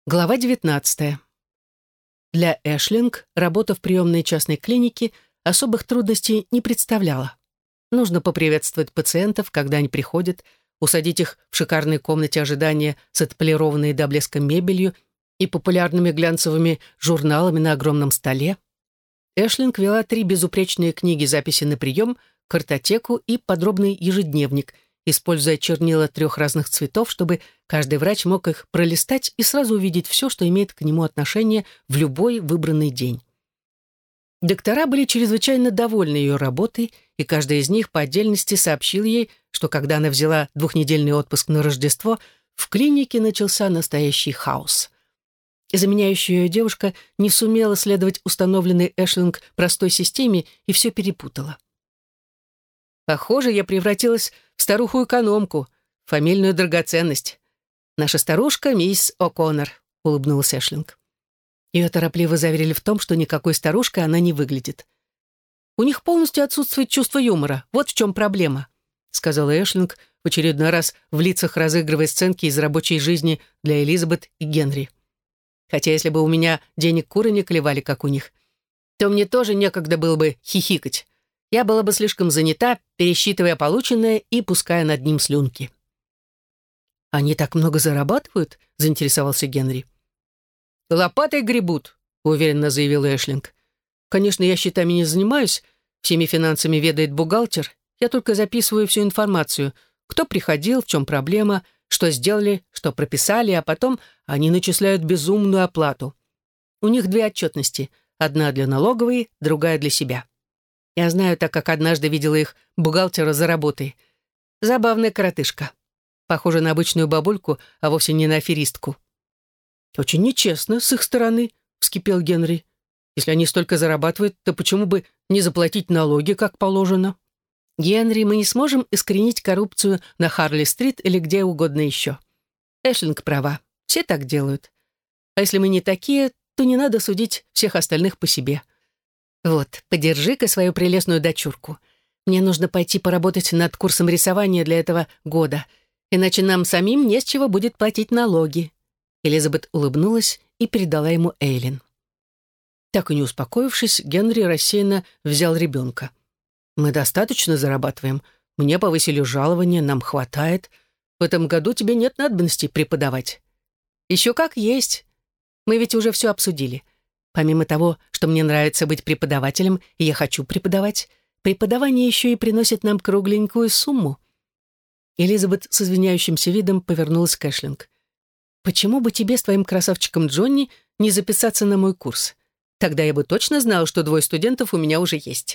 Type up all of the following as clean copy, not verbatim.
Глава 19. Для Эшлинг работа в приемной частной клинике особых трудностей не представляла. Нужно поприветствовать пациентов, когда они приходят, усадить их в шикарной комнате ожидания с отполированной до блеска мебелью и популярными глянцевыми журналами на огромном столе. Эшлинг вела 3 безупречные книги записи на прием, картотеку и подробный ежедневник, используя чернила 3 разных цветов, чтобы каждый врач мог их пролистать и сразу увидеть все, что имеет к нему отношение в любой выбранный день. Доктора были чрезвычайно довольны ее работой, и каждый из них по отдельности сообщил ей, что когда она взяла 2-недельный отпуск на Рождество, в клинике начался настоящий хаос. Заменяющая ее девушка не сумела следовать установленной Эшлинг простой системе и все перепутала. «Похоже, я превратилась в старуху-экономку, фамильную драгоценность. Наша старушка — мисс О'Коннор», — улыбнулась Эшлинг. Ее торопливо заверили в том, что никакой старушкой она не выглядит. «У них полностью отсутствует чувство юмора. Вот в чем проблема», — сказала Эшлинг, в очередной раз в лицах разыгрывая сценки из рабочей жизни для Элизабет и Генри. «Хотя если бы у меня денег куры не клевали, как у них, то мне тоже некогда было бы хихикать. Я была бы слишком занята, пересчитывая полученное и пуская над ним слюнки». «Они так много зарабатывают?» — заинтересовался Генри. «Лопатой гребут», — уверенно заявила Эшлинг. «Конечно, я счетами не занимаюсь, всеми финансами ведает бухгалтер, я только записываю всю информацию, кто приходил, в чем проблема, что сделали, что прописали, а потом они начисляют безумную оплату. У них 2 отчетности, одна для налоговой, другая для себя. Я знаю, так как однажды видела их бухгалтера за работой. Забавная коротышка. Похожа на обычную бабульку, а вовсе не на аферистку». «Очень нечестно с их стороны», — вскипел Генри. «Если они столько зарабатывают, то почему бы не заплатить налоги, как положено?» «Генри, мы не сможем искоренить коррупцию на Харли-стрит или где угодно еще. Эшлинг права, все так делают. А если мы не такие, то не надо судить всех остальных по себе. Вот, подержи-ка свою прелестную дочурку. Мне нужно пойти поработать над курсом рисования для этого года, иначе нам самим не с чего будет платить налоги». Элизабет улыбнулась и передала ему Эйлин. Так и не успокоившись, Генри рассеянно взял ребенка. «Мы достаточно зарабатываем. Мне повысили жалование, нам хватает. В этом году тебе нет надобности преподавать». «Еще как есть. Мы ведь уже все обсудили. Помимо того, что мне нравится быть преподавателем, и я хочу преподавать, преподавание еще и приносит нам кругленькую сумму». Элизабет с извиняющимся видом повернулась к Эшлинг. «Почему бы тебе с твоим красавчиком Джонни не записаться на мой курс? Тогда я бы точно знала, что 2 студентов у меня уже есть».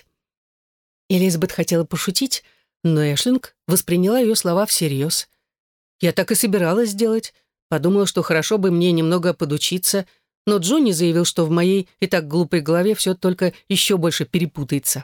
Элизабет хотела пошутить, но Эшлинг восприняла ее слова всерьез. «Я так и собиралась сделать. Подумала, что хорошо бы мне немного подучиться, но Джонни заявил, что в моей и так глупой голове все только еще больше перепутается».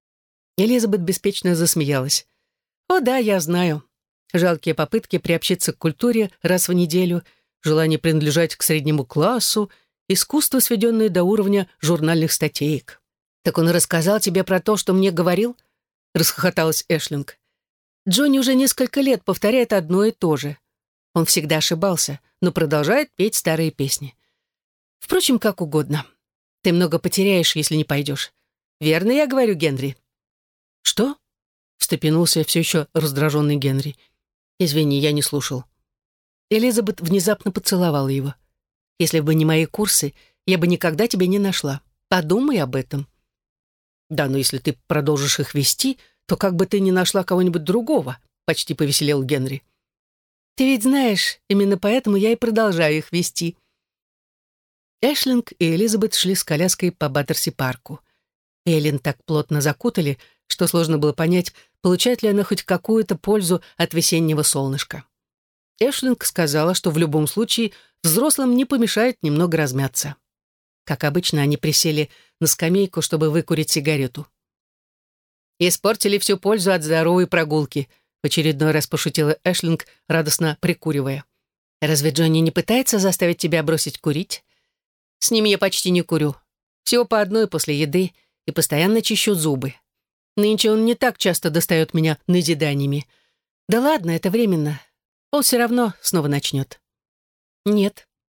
Элизабет беспечно засмеялась. «О да, я знаю. Жалкие попытки приобщиться к культуре раз в неделю, желание принадлежать к среднему классу, искусство, сведенное до уровня журнальных статеек». «Так он рассказал тебе про то, что мне говорил?» — расхохоталась Эшлинг. «Джонни уже несколько лет повторяет одно и то же. Он всегда ошибался, но продолжает петь старые песни. Впрочем, как угодно. Ты много потеряешь, если не пойдешь. Верно я говорю, Генри?» «Что?» — встрепенулся все еще раздраженный Генри. «Извини, я не слушал». Элизабет внезапно поцеловала его. «Если бы не мои курсы, я бы никогда тебя не нашла. Подумай об этом». «Да, но если ты продолжишь их вести, то как бы ты ни нашла кого-нибудь другого», — почти повеселел Генри. «Ты ведь знаешь, именно поэтому я и продолжаю их вести». Эшлинг и Элизабет шли с коляской по Баттерси-парку. Эйлин так плотно закутали, что сложно было понять, получает ли она хоть какую-то пользу от весеннего солнышка. Эшлинг сказала, что в любом случае взрослым не помешает немного размяться. Как обычно, они присели на скамейку, чтобы выкурить сигарету. «Испортили всю пользу от здоровой прогулки», — в очередной раз пошутила Эшлинг, радостно прикуривая. «Разве Джонни не пытается заставить тебя бросить курить?» «С ним я почти не курю. Всего по одной после еды и постоянно чищу зубы. Нынче он не так часто достает меня назиданиями. Да ладно, это временно. Он все равно снова начнет». «Нет,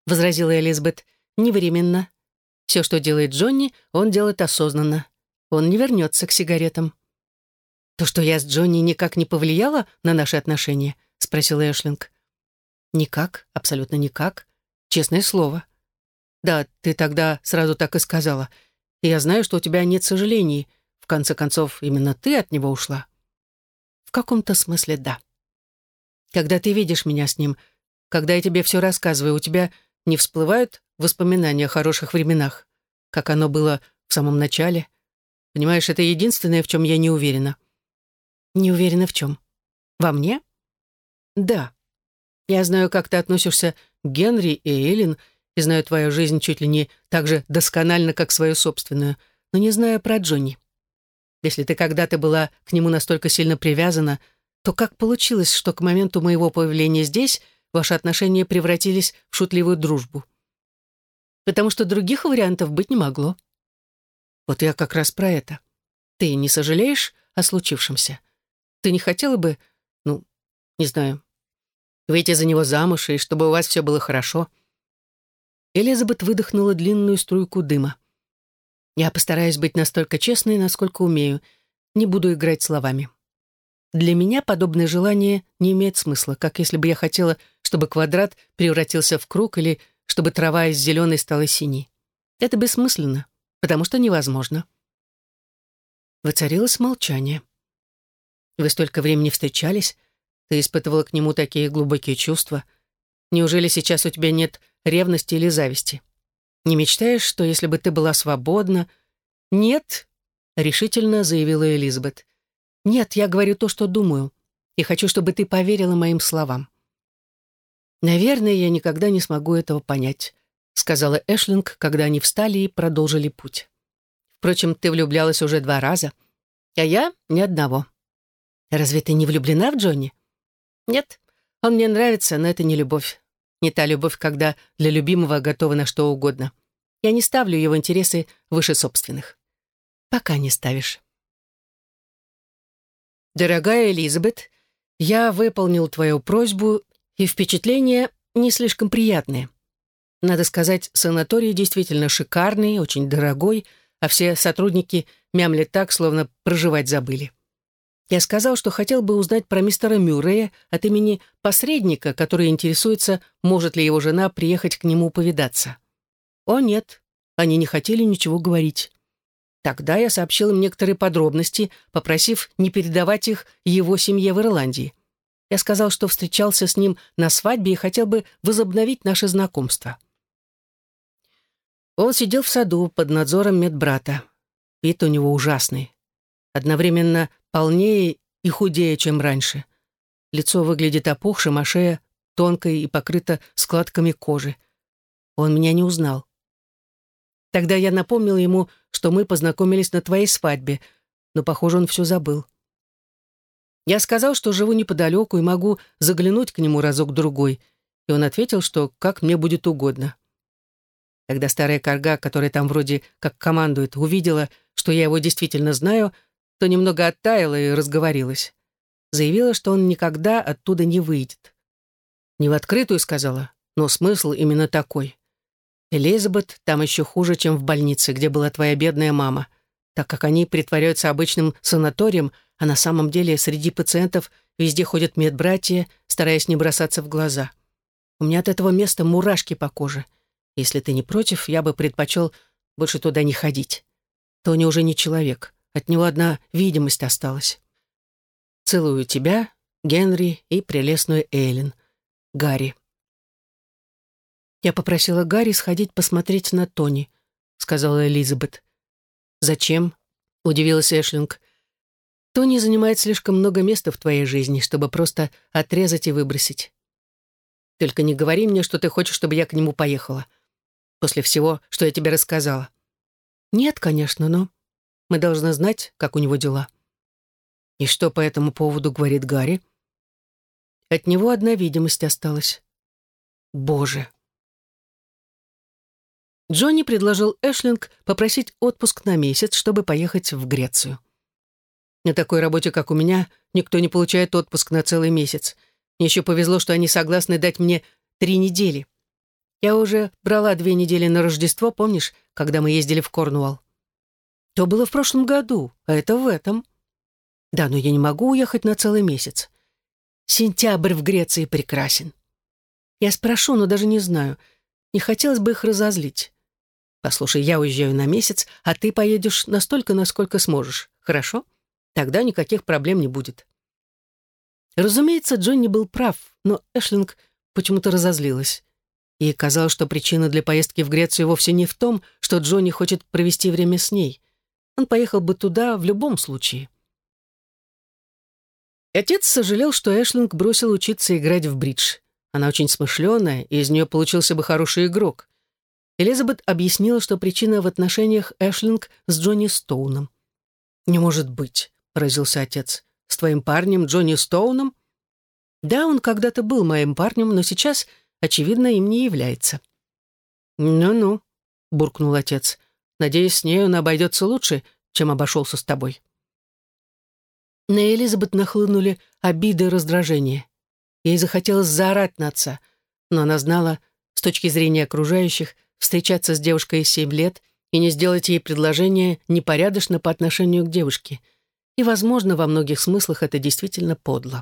возразила Элизабет. «Не временно. Все, что делает Джонни, он делает осознанно. Он не вернется к сигаретам». «То, что я с Джонни, никак не повлияло на наши отношения?» — спросил Эшлинг. «Никак, абсолютно никак. Честное слово. Да, ты тогда сразу так и сказала. И я знаю, что у тебя нет сожалений. В конце концов, именно ты от него ушла». «В каком-то смысле да. Когда ты видишь меня с ним, когда я тебе все рассказываю, у тебя не всплывают воспоминания о хороших временах, как оно было в самом начале? Понимаешь, это единственное, в чем я не уверена». «Не уверена в чем? Во мне?» «Да. Я знаю, как ты относишься к Генри и Эллен, и знаю твою жизнь чуть ли не так же досконально, как свою собственную, но не знаю про Джонни. Если ты когда-то была к нему настолько сильно привязана, то как получилось, что к моменту моего появления здесь ваши отношения превратились в шутливую дружбу? Потому что других вариантов быть не могло. Вот я как раз про это. Ты не сожалеешь о случившемся? Ты не хотела бы, ну, не знаю, выйти за него замуж, и чтобы у вас все было хорошо?» Элизабет выдохнула длинную струйку дыма. «Я постараюсь быть настолько честной, насколько умею. Не буду играть словами. Для меня подобное желание не имеет смысла, как если бы я хотела, чтобы квадрат превратился в круг или чтобы трава из зеленой стала синей. Это бессмысленно, потому что невозможно». Воцарилось молчание. «Вы столько времени встречались? Ты испытывала к нему такие глубокие чувства. Неужели сейчас у тебя нет ревности или зависти? Не мечтаешь, что если бы ты была свободна?» «Нет», — решительно заявила Элизабет. «Нет, я говорю то, что думаю, и хочу, чтобы ты поверила моим словам». «Наверное, я никогда не смогу этого понять», — сказала Эшлинг, когда они встали и продолжили путь. «Впрочем, ты влюблялась уже 2 раза, а я — ни одного. Разве ты не влюблена в Джонни?» «Нет, он мне нравится, но это не любовь. Не та любовь, когда для любимого готова на что угодно. Я не ставлю его интересы выше собственных». «Пока не ставишь». «Дорогая Элизабет, я выполнил твою просьбу, и впечатления не слишком приятные. Надо сказать, санаторий действительно шикарный, очень дорогой, а все сотрудники мямлят так, словно проживать забыли. Я сказал, что хотел бы узнать про мистера Мюррея от имени посредника, который интересуется, может ли его жена приехать к нему повидаться. О нет, они не хотели ничего говорить. Тогда я сообщил им некоторые подробности, попросив не передавать их его семье в Ирландии. Я сказал, что встречался с ним на свадьбе и хотел бы возобновить наше знакомство. Он сидел в саду под надзором медбрата. Вид у него ужасный. Одновременно полнее и худее, чем раньше. Лицо выглядит опухшим, а шея тонкой и покрыта складками кожи. Он меня не узнал. Тогда я напомнил ему, что мы познакомились на твоей свадьбе, но, похоже, он все забыл. Я сказал, что живу неподалеку и могу заглянуть к нему разок-другой, и он ответил, что как мне будет угодно. Когда старая карга, которая там вроде как командует, увидела, что я его действительно знаю, то немного оттаяла и разговорилась. Заявила, что он никогда оттуда не выйдет. Не в открытую сказала, но смысл именно такой. «Элизабет, там еще хуже, чем в больнице, где была твоя бедная мама, так как они притворяются обычным санаторием, а на самом деле среди пациентов везде ходят медбратья, стараясь не бросаться в глаза. У меня от этого места мурашки по коже. Если ты не против, я бы предпочел больше туда не ходить. Тони уже не человек, от него одна видимость осталась. Целую тебя, Генри и прелестную Эллен. Гарри». «Я попросила Гарри сходить посмотреть на Тони», — сказала Элизабет. «Зачем?» — удивилась Эшлинг. «Тони занимает слишком много места в твоей жизни, чтобы просто отрезать и выбросить. Только не говори мне, что ты хочешь, чтобы я к нему поехала. После всего, что я тебе рассказала». «Нет, конечно, но мы должны знать, как у него дела». «И что по этому поводу говорит Гарри?» «От него одна видимость осталась». «Боже!» Джонни предложил Эшлинг попросить отпуск на месяц, чтобы поехать в Грецию. «На такой работе, как у меня, никто не получает отпуск на целый месяц. Мне еще повезло, что они согласны дать мне 3 недели. Я уже брала 2 недели на Рождество, помнишь, когда мы ездили в Корнуолл? То было в прошлом году, а это в этом. Да, но я не могу уехать на целый месяц. Сентябрь в Греции прекрасен. Я спрошу, но даже не знаю. Не хотелось бы их разозлить. Послушай, я уезжаю на месяц, а ты поедешь настолько, насколько сможешь. Хорошо? Тогда никаких проблем не будет. Разумеется, Джонни был прав, но Эшлинг почему-то разозлилась. Ей казалось, что причина для поездки в Грецию вовсе не в том, что Джонни хочет провести время с ней. Он поехал бы туда в любом случае. Отец сожалел, что Эшлинг бросил учиться играть в бридж. Она очень смышленая, и из нее получился бы хороший игрок. Элизабет объяснила, что причина в отношениях Эшлинг с Джонни Стоуном. «Не может быть», — поразился отец. «С твоим парнем Джонни Стоуном?» «Да, он когда-то был моим парнем, но сейчас, очевидно, им не является». «Ну-ну», — буркнул отец. «Надеюсь, с ней он обойдется лучше, чем обошелся с тобой». На Элизабет нахлынули обиды и раздражение. Ей захотелось заорать на отца, но она знала, с точки зрения окружающих, встречаться с девушкой 7 лет и не сделать ей предложение непорядочно по отношению к девушке. И, возможно, во многих смыслах это действительно подло.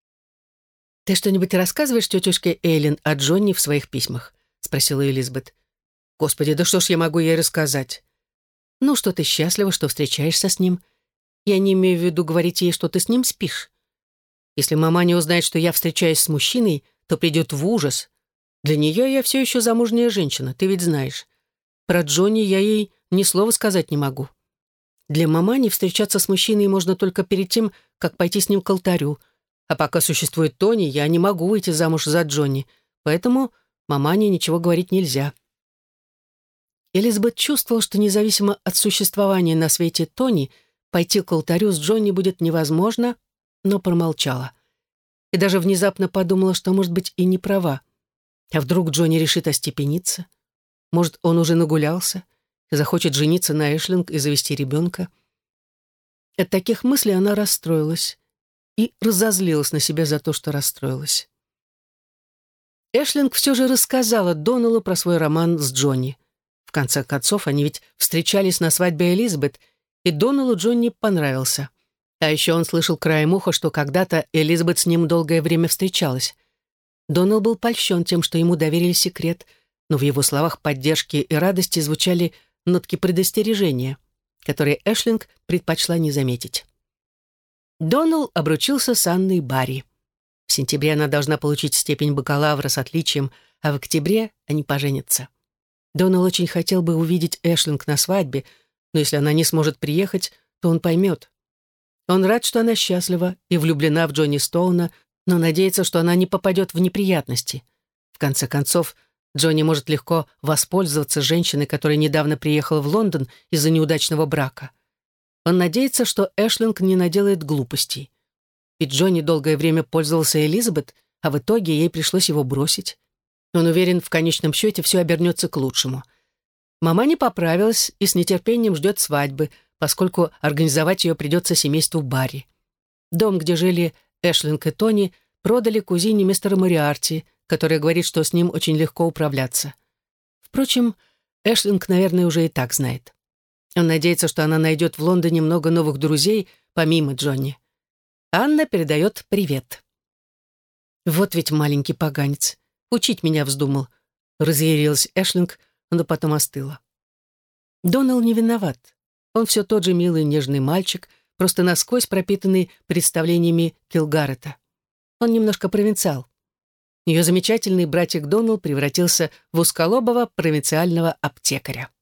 «Ты что-нибудь рассказываешь тетушке Эйлин о Джонни в своих письмах?» — спросила Элизабет. «Господи, да что ж я могу ей рассказать?» «Ну, что ты счастлива, что встречаешься с ним. Я не имею в виду говорить ей, что ты с ним спишь. Если мама не узнает, что я встречаюсь с мужчиной, то придет в ужас. Для нее я все еще замужняя женщина, ты ведь знаешь. Про Джонни я ей ни слова сказать не могу. Для мамани встречаться с мужчиной можно только перед тем, как пойти с ним к алтарю. А пока существует Тони, я не могу выйти замуж за Джонни, поэтому мамане ничего говорить нельзя». Элизабет чувствовала, что независимо от существования на свете Тони, пойти к алтарю с Джонни будет невозможно, но промолчала. И даже внезапно подумала, что, может быть, и не права. А вдруг Джонни решит остепениться? Может, он уже нагулялся и захочет жениться на Эшлинг и завести ребенка? От таких мыслей она расстроилась и разозлилась на себя за то, что расстроилась. Эшлинг все же рассказала Доналу про свой роман с Джонни. В конце концов, они ведь встречались на свадьбе Элизабет, и Доналу Джонни понравился. А еще он слышал краем уха, что когда-то Элизабет с ним долгое время встречалась. Донал был польщен тем, что ему доверили секрет, но в его словах поддержки и радости звучали нотки предостережения, которые Эшлинг предпочла не заметить. Донал обручился с Анной Барри. В сентябре она должна получить степень бакалавра с отличием, а в октябре они поженятся. Донал очень хотел бы увидеть Эшлинг на свадьбе, но если она не сможет приехать, то он поймет. Он рад, что она счастлива и влюблена в Джонни Стоуна, но надеется, что она не попадет в неприятности. В конце концов, Джонни может легко воспользоваться женщиной, которая недавно приехала в Лондон из-за неудачного брака. Он надеется, что Эшлинг не наделает глупостей. Ведь Джонни долгое время пользовался Элизабет, а в итоге ей пришлось его бросить. Он уверен, в конечном счете все обернется к лучшему. Мама не поправилась и с нетерпением ждет свадьбы, поскольку организовать ее придется семейству Барри. Дом, где жили Эшлинг и Тони, продали кузине мистера Мориарти, которая говорит, что с ним очень легко управляться. Впрочем, Эшлинг, наверное, уже и так знает. Он надеется, что она найдет в Лондоне много новых друзей, помимо Джонни. Анна передает привет. «Вот ведь маленький поганец. Учить меня вздумал», — разъярилась Эшлинг, но потом остыла. Донал не виноват. Он все тот же милый нежный мальчик, просто насквозь пропитанный представлениями Килгарета. Он немножко провинциал. Ее замечательный братик Донал превратился в узколобого провинциального аптекаря.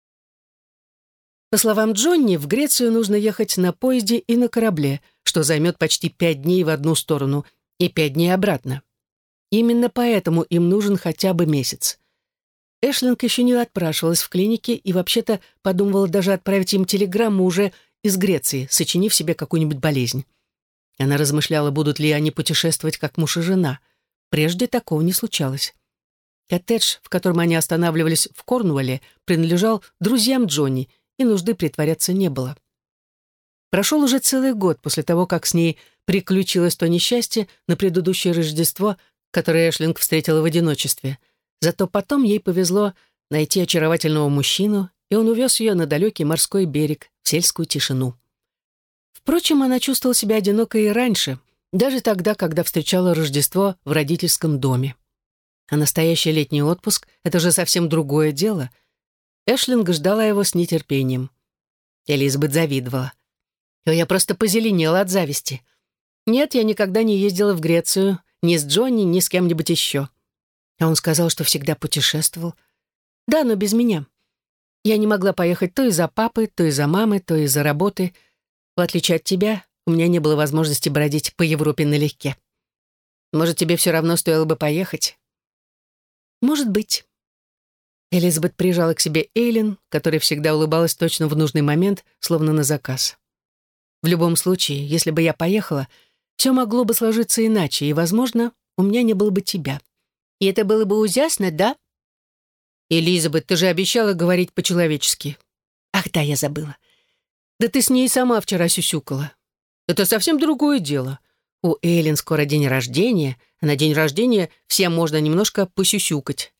По словам Джонни, в Грецию нужно ехать на поезде и на корабле, что займет почти 5 дней в одну сторону и 5 дней обратно. Именно поэтому им нужен хотя бы месяц. Эшлинг еще не отпрашивалась в клинике и вообще-то подумывала даже отправить им телеграмму уже из Греции, сочинив себе какую-нибудь болезнь. Она размышляла, будут ли они путешествовать как муж и жена. Прежде такого не случалось. Коттедж, в котором они останавливались в Корнуолле, принадлежал друзьям Джонни, и нужды притворяться не было. Прошел уже целый год после того, как с ней приключилось то несчастье на предыдущее Рождество, которое Эшлинг встретила в одиночестве. Зато потом ей повезло найти очаровательного мужчину, и он увез ее на далекий морской берег, в сельскую тишину. Впрочем, она чувствовала себя одинокой и раньше, даже тогда, когда встречала Рождество в родительском доме. А настоящий летний отпуск — это же совсем другое дело. Эшлинг ждала его с нетерпением. Элизабет завидовала. Я просто позеленела от зависти. Нет, я никогда не ездила в Грецию, ни с Джонни, ни с кем-нибудь еще. А он сказал, что всегда путешествовал. Да, но без меня. Я не могла поехать то из-за папы, то из-за мамы, то из-за работы. В отличие от тебя, у меня не было возможности бродить по Европе налегке. Может, тебе все равно стоило бы поехать? Может быть. Элизабет прижала к себе Эйлин, которая всегда улыбалась точно в нужный момент, словно на заказ. В любом случае, если бы я поехала, все могло бы сложиться иначе, и, возможно, у меня не было бы тебя. И это было бы ужасно, да? Элизабет, ты же обещала говорить по-человечески. Ах да, я забыла. Да ты с ней сама вчера сюсюкала. Это совсем другое дело. У Эйлин скоро день рождения, а на день рождения всем можно немножко посюсюкать.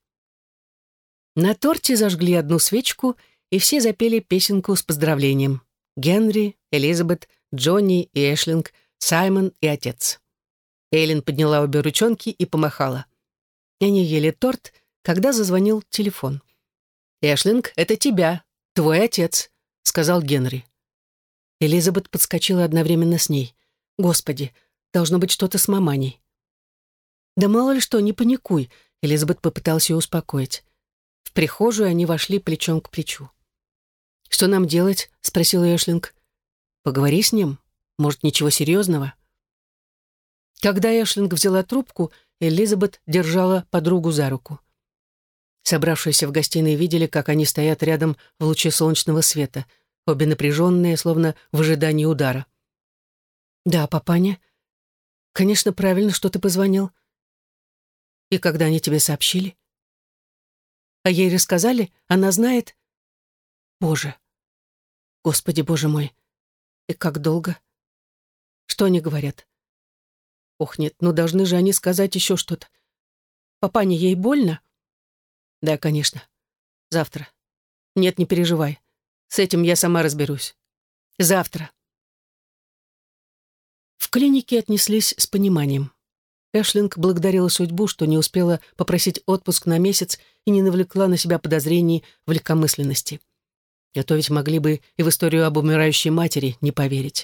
На торте зажгли одну свечку, и все запели песенку с поздравлением. Генри, Элизабет, Джонни и Эшлинг, Саймон и отец. Эйлин подняла обе ручонки и помахала. Они ели торт, когда зазвонил телефон. «Эшлинг, это тебя, твой отец», — сказал Генри. Элизабет подскочила одновременно с ней. «Господи, должно быть что-то с маманей». «Да мало ли что, не паникуй», — Элизабет попыталась ее успокоить. В прихожую они вошли плечом к плечу. «Что нам делать?» — спросил Эшлинг. «Поговори с ним. Может, ничего серьезного?» Когда Эшлинг взяла трубку, Элизабет держала подругу за руку. Собравшиеся в гостиной видели, как они стоят рядом в луче солнечного света, обе напряженные, словно в ожидании удара. «Да, папаня. Конечно, правильно, что ты позвонил. И когда они тебе сообщили? А ей рассказали? Она знает? Боже. Господи, боже мой. И как долго? Что они говорят? Ох, нет, ну должны же они сказать еще что-то. Папаня, ей больно? Да, конечно. Завтра. Нет, не переживай. С этим я сама разберусь. Завтра. В клинике отнеслись с пониманием. Эшлинг благодарила судьбу, что не успела попросить отпуск на месяц и не навлекла на себя подозрений в легкомысленности. А то ведь могли бы и в историю об умирающей матери не поверить.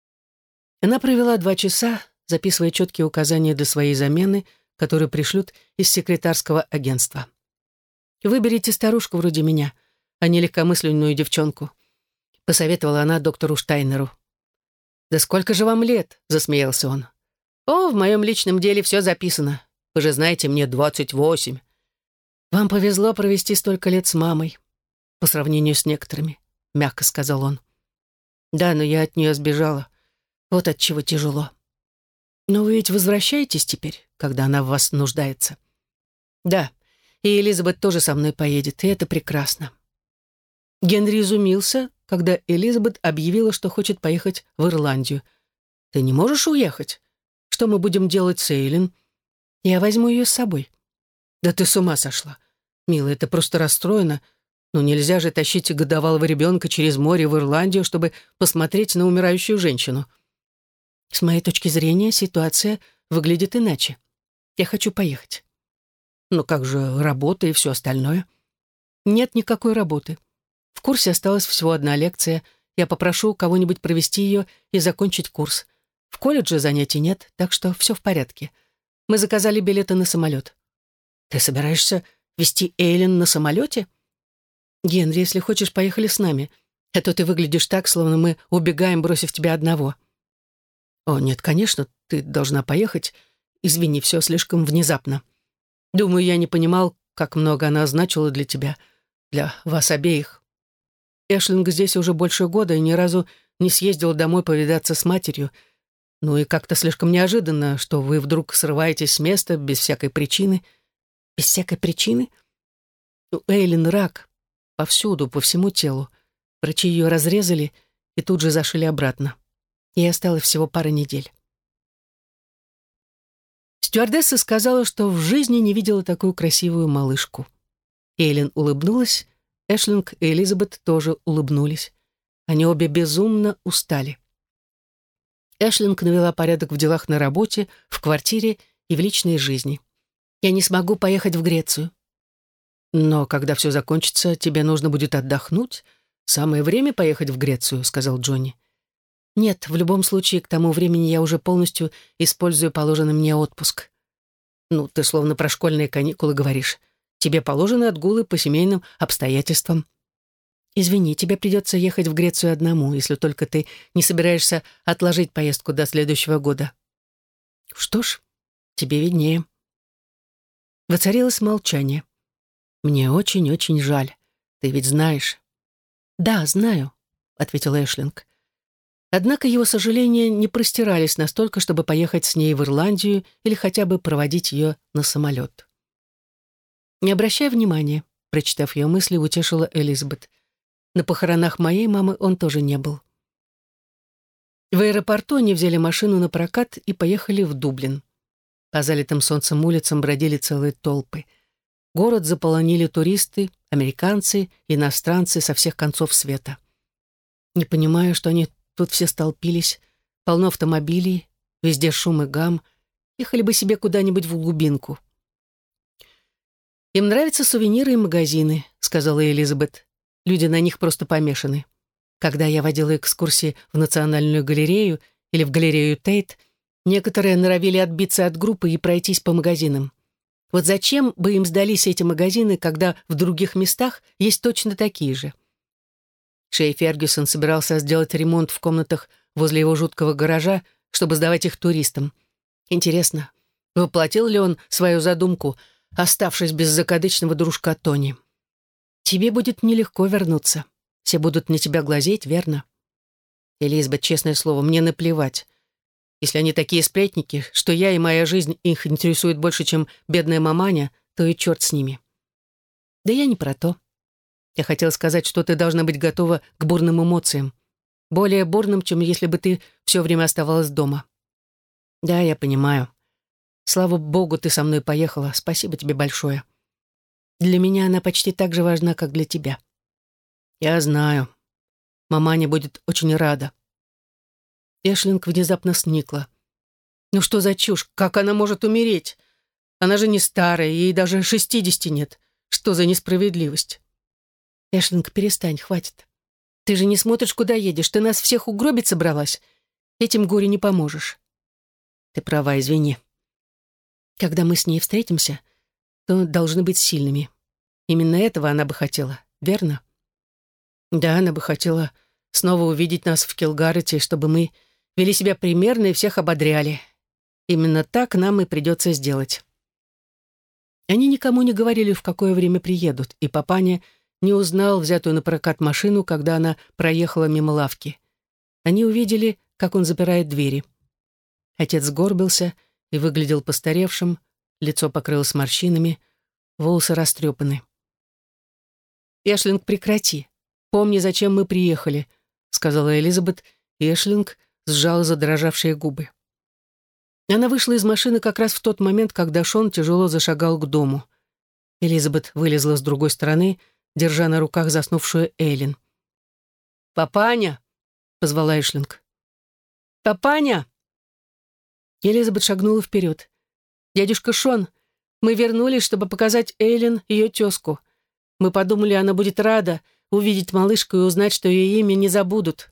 Она провела 2 часа, записывая четкие указания для своей замены, которую пришлют из секретарского агентства. «Выберите старушку вроде меня, а не легкомысленную девчонку», — посоветовала она доктору Штайнеру. «Да сколько же вам лет?» — засмеялся он. «О, в моем личном деле все записано. Вы же знаете, мне 28. Вам повезло провести столько лет с мамой, по сравнению с некоторыми», — мягко сказал он. «Да, но я от нее сбежала. Вот от чего тяжело. Но вы ведь возвращаетесь теперь, когда она в вас нуждается?» «Да, и Элизабет тоже со мной поедет, и это прекрасно». Генри изумился, когда Элизабет объявила, что хочет поехать в Ирландию. «Ты не можешь уехать? Что мы будем делать с Эйлин? Я возьму ее с собой». «Да ты с ума сошла. Милая, это просто расстроено. Ну нельзя же тащить годовалого ребенка через море в Ирландию, чтобы посмотреть на умирающую женщину». «С моей точки зрения, ситуация выглядит иначе. Я хочу поехать». «Ну как же работа и все остальное?» «Нет никакой работы. В курсе осталась всего 1 лекция. Я попрошу кого-нибудь провести ее и закончить курс. В колледже занятий нет, так что все в порядке. Мы заказали билеты на самолет». «Ты собираешься везти Эйлин на самолете?» «Генри, если хочешь, поехали с нами. А то ты выглядишь так, словно мы убегаем, бросив тебя одного». «О, нет, конечно, ты должна поехать. Извини, все слишком внезапно. Думаю, я не понимал, как много она значила для тебя, для вас обеих. Эшлинг здесь уже больше года и ни разу не съездил домой повидаться с матерью. Ну и как-то слишком неожиданно, что вы вдруг срываетесь с места без всякой причины». «Без всякой причины?» «У Эйлин рак. Повсюду, по всему телу. Врачи ее разрезали и тут же зашили обратно. Ей осталось всего пара недель». С Стюардесса сказала, что в жизни не видела такую красивую малышку. Эйлин улыбнулась, Эшлинг и Элизабет тоже улыбнулись. Они обе безумно устали. Эшлинг навела порядок в делах на работе, в квартире и в личной жизни. «Я не смогу поехать в Грецию». «Но когда все закончится, тебе нужно будет отдохнуть. Самое время поехать в Грецию», — сказал Джонни. «Нет, в любом случае, к тому времени я уже полностью использую положенный мне отпуск». «Ну, ты словно про школьные каникулы говоришь. Тебе положены отгулы по семейным обстоятельствам». «Извини, тебе придется ехать в Грецию одному, если только ты не собираешься отложить поездку до следующего года». «Что ж, тебе виднее». Воцарилось молчание. «Мне очень-очень жаль. Ты ведь знаешь». «Да, знаю», — ответил Эшлинг. Однако его сожаления не простирались настолько, чтобы поехать с ней в Ирландию или хотя бы проводить ее на самолет. «Не обращай внимания», — прочитав ее мысли, утешила Элизабет. «На похоронах моей мамы он тоже не был». В аэропорту они взяли машину на прокат и поехали в Дублин. По залитым солнцем улицам бродили целые толпы. Город заполонили туристы, американцы, иностранцы со всех концов света. Не понимаю, что они тут все столпились, полно автомобилей, везде шум и гам, ехали бы себе куда-нибудь в глубинку. «Им нравятся сувениры и магазины», — сказала Элизабет. «Люди на них просто помешаны. Когда я водила экскурсии в Национальную галерею или в галерею Тейт, некоторые норовили отбиться от группы и пройтись по магазинам. Вот зачем бы им сдались эти магазины, когда в других местах есть точно такие же?» Шей Фергюсон собирался сделать ремонт в комнатах возле его жуткого гаража, чтобы сдавать их туристам. Интересно, воплотил ли он свою задумку, оставшись без закадычного дружка Тони? «Тебе будет нелегко вернуться. Все будут на тебя глазеть, верно?» «Элизабет, честное слово, мне наплевать. Если они такие сплетники, что я и моя жизнь их интересует больше, чем бедная маманя, то и черт с ними». «Да я не про то. Я хотела сказать, что ты должна быть готова к бурным эмоциям. Более бурным, чем если бы ты все время оставалась дома». «Да, я понимаю. Слава богу, ты со мной поехала. Спасибо тебе большое. Для меня она почти так же важна, как для тебя». «Я знаю. Маманя будет очень рада». Эшлинг внезапно сникла. «Ну что за чушь? Как она может умереть? Она же не старая, ей даже 60 нет. Что за несправедливость?» «Эшлинг, перестань, хватит. Ты же не смотришь, куда едешь. Ты нас всех угробить собралась. Этим горе не поможешь». «Ты права, извини. Когда мы с ней встретимся, то должны быть сильными. Именно этого она бы хотела, верно?» «Да, она бы хотела снова увидеть нас в Килгарете, чтобы мы вели себя примерно и всех ободряли. Именно так нам и придется сделать». Они никому не говорили, в какое время приедут, и папаня не узнал взятую на прокат машину, когда она проехала мимо лавки. Они увидели, как он запирает двери. Отец сгорбился и выглядел постаревшим, лицо покрылось морщинами, волосы растрепаны. «Эшлинг, прекрати. Помни, зачем мы приехали», — сказала Элизабет, и Эшлинг сжала задрожавшие губы. Она вышла из машины как раз в тот момент, когда Шон тяжело зашагал к дому. Элизабет вылезла с другой стороны, держа на руках заснувшую Эйлин. «Папаня!» — позвала Эшлинг. «Папаня!» Элизабет шагнула вперед. «Дядюшка Шон, мы вернулись, чтобы показать Эйлин ее тезку. Мы подумали, она будет рада увидеть малышку и узнать, что ее имя не забудут».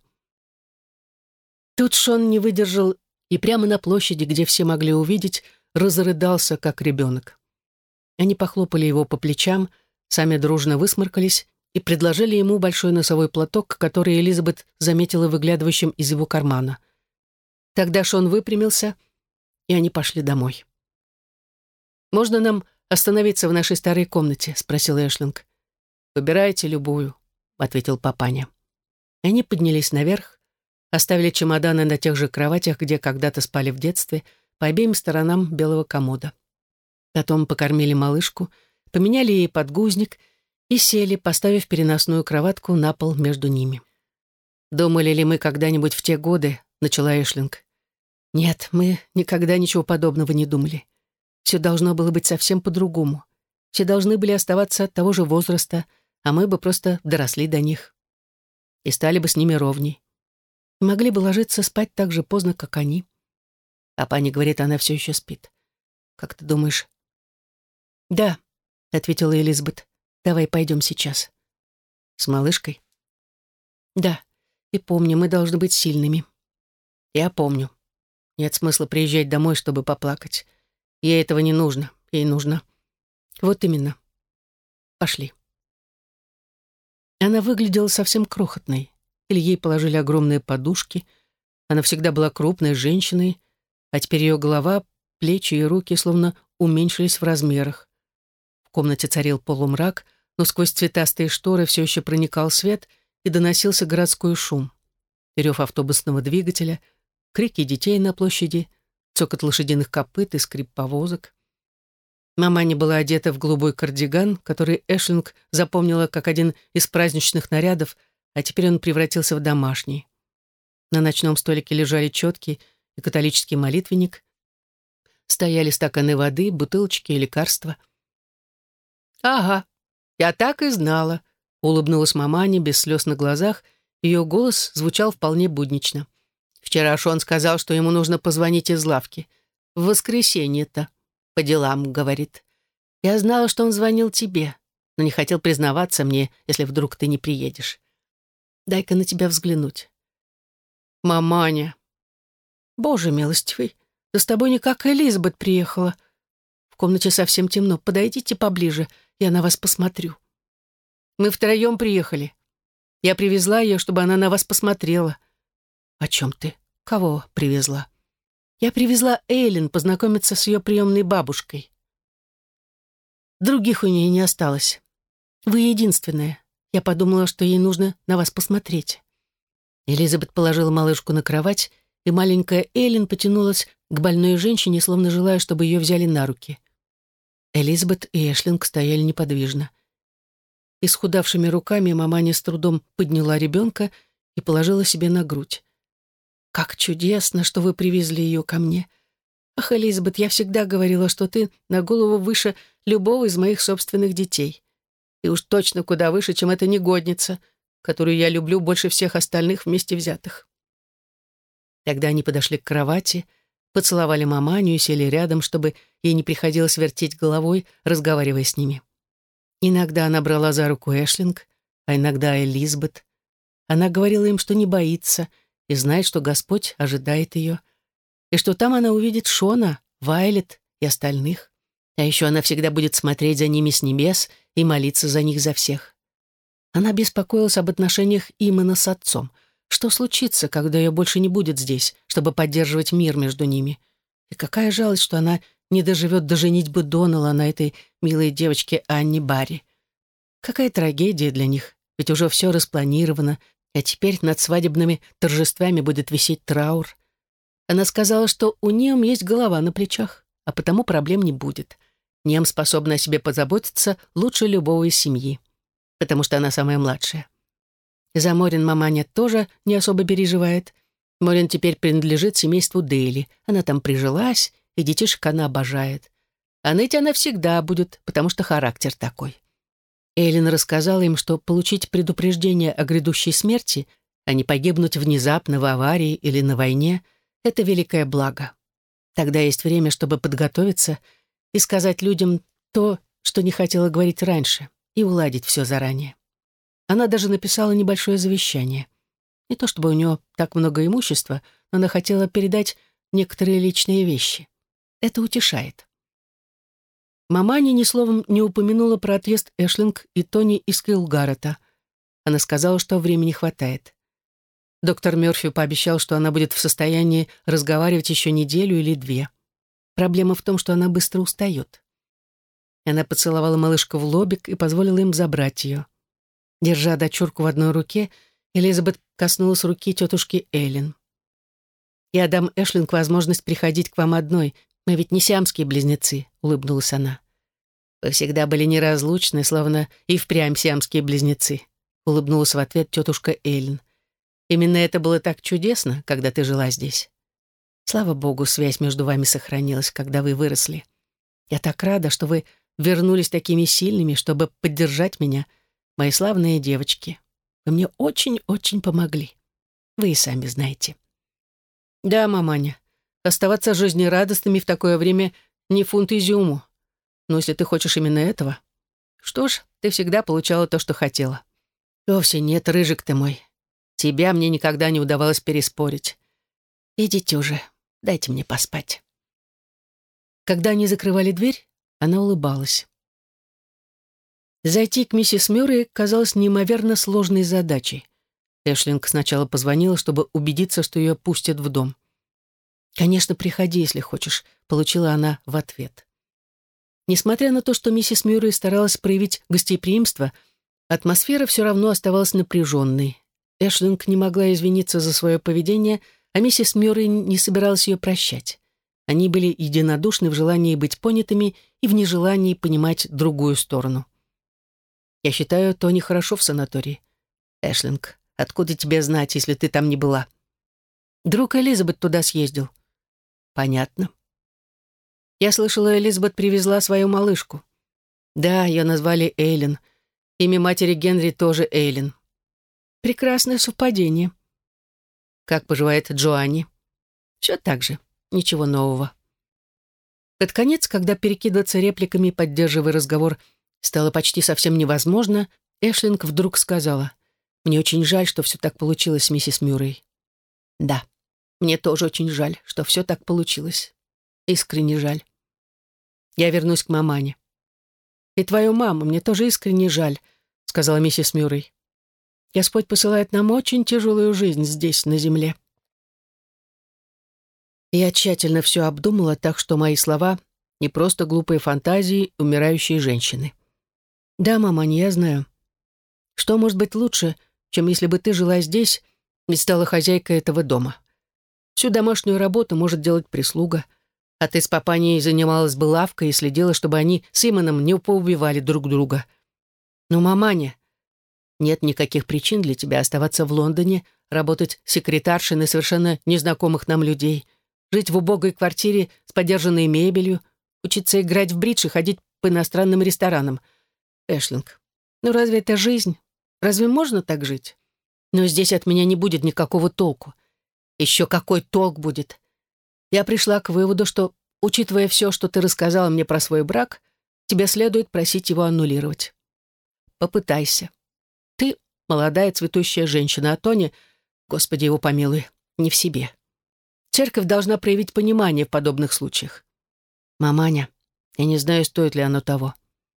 Тут Шон не выдержал и прямо на площади, где все могли увидеть, разрыдался, как ребенок. Они похлопали его по плечам, сами дружно высморкались и предложили ему большой носовой платок, который Элизабет заметила выглядывающим из его кармана. Тогда Шон выпрямился, и они пошли домой. «Можно нам остановиться в нашей старой комнате?» — спросил Эшлинг. «Выбирайте любую», — ответил папаня. Они поднялись наверх, оставили чемоданы на тех же кроватях, где когда-то спали в детстве, по обеим сторонам белого комода. Потом покормили малышку, поменяли ей подгузник и сели, поставив переносную кроватку на пол между ними. «Думали ли мы когда-нибудь в те годы?» — начала Эшлинг. «Нет, мы никогда ничего подобного не думали. Все должно было быть совсем по-другому. Все должны были оставаться того же возраста, а мы бы просто доросли до них. И стали бы с ними ровней. И могли бы ложиться спать так же поздно, как они. Папаня говорит, она все еще спит. Как ты думаешь? Да, ответила Элизабет. Давай пойдем сейчас. С малышкой? Да. И помни, мы должны быть сильными. Я помню. Нет смысла приезжать домой, чтобы поплакать. Ей этого не нужно. Ей нужно. Вот именно. Пошли. Она выглядела совсем крохотной. Или ей положили огромные подушки. Она всегда была крупной женщиной, а теперь ее голова, плечи и руки словно уменьшились в размерах. В комнате царил полумрак, но сквозь цветастые шторы все еще проникал свет и доносился городской шум. Рев автобусного двигателя, крики детей на площади, цокот лошадиных копыт и скрип повозок. Маманя была одета в голубой кардиган, который Эшлинг запомнила как один из праздничных нарядов, а теперь он превратился в домашний. На ночном столике лежали четки и католический молитвенник. Стояли стаканы воды, бутылочки и лекарства. «Ага, я так и знала», — улыбнулась маманя без слез на глазах. Ее голос звучал вполне буднично. «Вчера Шон сказал, что ему нужно позвонить из лавки. В воскресенье-то. По делам, говорит. Я знала, что он звонил тебе, но не хотел признаваться мне, если вдруг ты не приедешь. Дай-ка на тебя взглянуть». «Маманя!» «Боже милостивый, да с тобой никак Элизабет приехала. В комнате совсем темно. Подойдите поближе, я на вас посмотрю». «Мы втроем приехали. Я привезла ее, чтобы она на вас посмотрела». «О чем ты? Кого привезла?» «Я привезла Эйлин познакомиться с ее приемной бабушкой. Других у нее не осталось. Вы единственная. Я подумала, что ей нужно на вас посмотреть». Элизабет положила малышку на кровать, и маленькая Эйлин потянулась к больной женщине, словно желая, чтобы ее взяли на руки. Элизабет и Эшлинг стояли неподвижно. Исхудавшими руками маманя с трудом подняла ребенка и положила себе на грудь. «Как чудесно, что вы привезли ее ко мне. Ах, Элизабет, я всегда говорила, что ты на голову выше любого из моих собственных детей. И уж точно куда выше, чем эта негодница, которую я люблю больше всех остальных вместе взятых». Тогда они подошли к кровати, поцеловали маманю и сели рядом, чтобы ей не приходилось вертеть головой, разговаривая с ними. Иногда она брала за руку Эшлинг, а иногда Элизабет. Она говорила им, что не боится, и знает, что Господь ожидает ее, и что там она увидит Шона, Вайлет и остальных. А еще она всегда будет смотреть за ними с небес и молиться за них за всех. Она беспокоилась об отношениях Имана с отцом. Что случится, когда ее больше не будет здесь, чтобы поддерживать мир между ними? И какая жалость, что она не доживет до женитьбы Доннелла на этой милой девочке Анне Барри. Какая трагедия для них, ведь уже все распланировано, а теперь над свадебными торжествами будет висеть траур. Она сказала, что у Ниам есть голова на плечах, а потому проблем не будет. Ниам способна о себе позаботиться лучше любого из семьи, потому что она самая младшая. За Морин маманя тоже не особо переживает. Морин теперь принадлежит семейству Дейли. Она там прижилась, и детишек она обожает. А ныть она всегда будет, потому что характер такой. Эйлин рассказала им, что получить предупреждение о грядущей смерти, а не погибнуть внезапно в аварии или на войне, это великое благо. Тогда есть время, чтобы подготовиться и сказать людям то, что не хотела говорить раньше, и уладить все заранее. Она даже написала небольшое завещание. Не то чтобы у нее так много имущества, но она хотела передать некоторые личные вещи. Это утешает. Маманя ни словом не упомянула про отъезд Эшлинг и Тони из Килгаррета. Она сказала, что времени хватает. Доктор Мёрфи пообещал, что она будет в состоянии разговаривать еще неделю или две. Проблема в том, что она быстро устает. Она поцеловала малышку в лобик и позволила им забрать ее. Держа дочурку в одной руке, Элизабет коснулась руки тетушки Эйлин. «Я дам Эшлинг возможность приходить к вам одной. Мы ведь не сиамские близнецы», — улыбнулась она. «Вы всегда были неразлучны, словно и впрямь сиамские близнецы», — улыбнулась в ответ тетушка Эйлин. «Именно это было так чудесно, когда ты жила здесь. Слава богу, связь между вами сохранилась, когда вы выросли. Я так рада, что вы вернулись такими сильными, чтобы поддержать меня, мои славные девочки. Вы мне очень-очень помогли. Вы и сами знаете. Да, маманя, оставаться жизнерадостными в такое время не фунт изюму. Но если ты хочешь именно этого, что ж, ты всегда получала то, что хотела. Вовсе нет, рыжик ты мой. Тебя мне никогда не удавалось переспорить. Идите уже, дайте мне поспать. Когда они закрывали дверь, она улыбалась. Зайти к миссис Мюррей казалось неимоверно сложной задачей. Эшлинг сначала позвонила, чтобы убедиться, что ее пустят в дом. «Конечно, приходи, если хочешь», — получила она в ответ. Несмотря на то, что миссис Мюррей старалась проявить гостеприимство, атмосфера все равно оставалась напряженной. Эшлинг не могла извиниться за свое поведение, а миссис Мюррей не собиралась ее прощать. Они были единодушны в желании быть понятыми и в нежелании понимать другую сторону. «Я считаю, Тони хорошо в санатории. Эшлинг, откуда тебе знать, если ты там не была?» «Друг Элизабет туда съездил». «Понятно». «Я слышала, Элизабет привезла свою малышку». «Да, ее назвали Эйлин. Имя матери Генри тоже Эйлин». «Прекрасное совпадение». «Как поживает Джоанни?» «Все так же. Ничего нового». Под конец, когда перекидываться репликами, поддерживая разговор, стало почти совсем невозможно, Эшлинг вдруг сказала: «Мне очень жаль, что все так получилось, миссис Мюррей». «Да, мне тоже очень жаль, что все так получилось. Искренне жаль. Я вернусь к мамане». «И твою маму мне тоже искренне жаль», — сказала миссис Мюррей. «Господь посылает нам очень тяжелую жизнь здесь, на земле». Я тщательно все обдумала, так что мои слова — не просто глупые фантазии умирающей женщины. «Да, маманя, я знаю. Что может быть лучше, чем если бы ты жила здесь и стала хозяйкой этого дома? Всю домашнюю работу может делать прислуга, а ты с папаней занималась бы лавкой и следила, чтобы они с Иманом не поубивали друг друга. Но, маманя, нет никаких причин для тебя оставаться в Лондоне, работать секретаршей на совершенно незнакомых нам людей, жить в убогой квартире с подержанной мебелью, учиться играть в бридж и ходить по иностранным ресторанам. Эшлинг, ну разве это жизнь? Разве можно так жить? Но здесь от меня не будет никакого толку. Еще какой толк будет? Я пришла к выводу, что, учитывая все, что ты рассказала мне про свой брак, тебе следует просить его аннулировать. Попытайся. Ты молодая цветущая женщина, а Тони, Господи его помилуй, не в себе. Церковь должна проявить понимание в подобных случаях. Маманя, я не знаю, стоит ли оно того.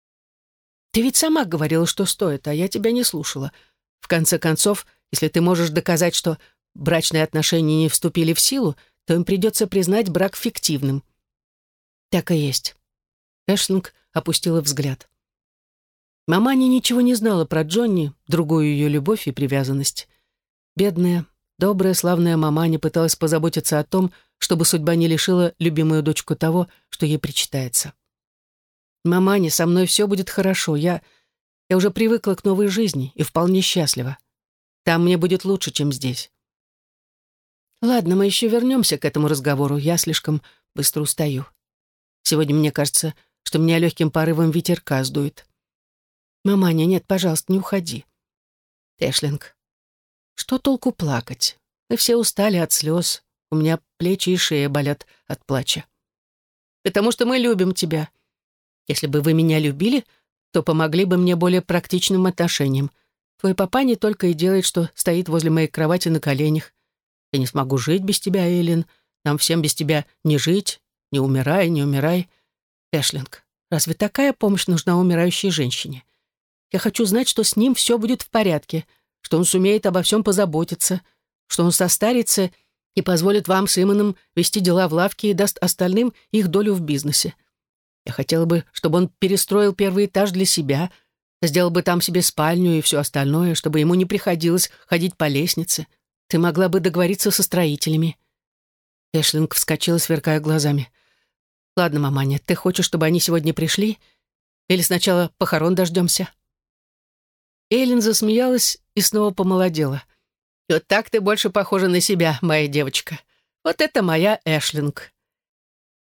Ты ведь сама говорила, что стоит, а я тебя не слушала. В конце концов, если ты можешь доказать, что брачные отношения не вступили в силу, то им придется признать брак фиктивным. Так и есть. Эшлинг опустила взгляд. Маманя ничего не знала про Джонни, другую ее любовь и привязанность. Бедная, добрая, славная маманя пыталась позаботиться о том, чтобы судьба не лишила любимую дочку того, что ей причитается. «Маманя, со мной все будет хорошо. Я уже привыкла к новой жизни и вполне счастлива. Там мне будет лучше, чем здесь». «Ладно, мы еще вернемся к этому разговору. Я слишком быстро устаю. Сегодня мне кажется, что меня легким порывом ветерка сдует». «Маманя, нет, пожалуйста, не уходи». «Эшлинг, что толку плакать? Мы все устали от слез. У меня плечи и шея болят от плача». «Потому что мы любим тебя. Если бы вы меня любили, то помогли бы мне более практичным отношениям. Твой папа не только и делает, что стоит возле моей кровати на коленях. Я не смогу жить без тебя, Эйлин. Нам всем без тебя не жить. Не умирай, не умирай. Эшлинг, разве такая помощь нужна умирающей женщине? Я хочу знать, что с ним все будет в порядке, что он сумеет обо всем позаботиться, что он состарится и позволит вам с Иманом вести дела в лавке и даст остальным их долю в бизнесе. Я хотела бы, чтобы он перестроил первый этаж для себя, сделал бы там себе спальню и все остальное, чтобы ему не приходилось ходить по лестнице. Ты могла бы договориться со строителями». Эшлинг вскочила, сверкая глазами. «Ладно, маманя, ты хочешь, чтобы они сегодня пришли? Или сначала похорон дождемся?» Эйлин засмеялась и снова помолодела. «Вот так ты больше похожа на себя, моя девочка. Вот это моя Эшлинг».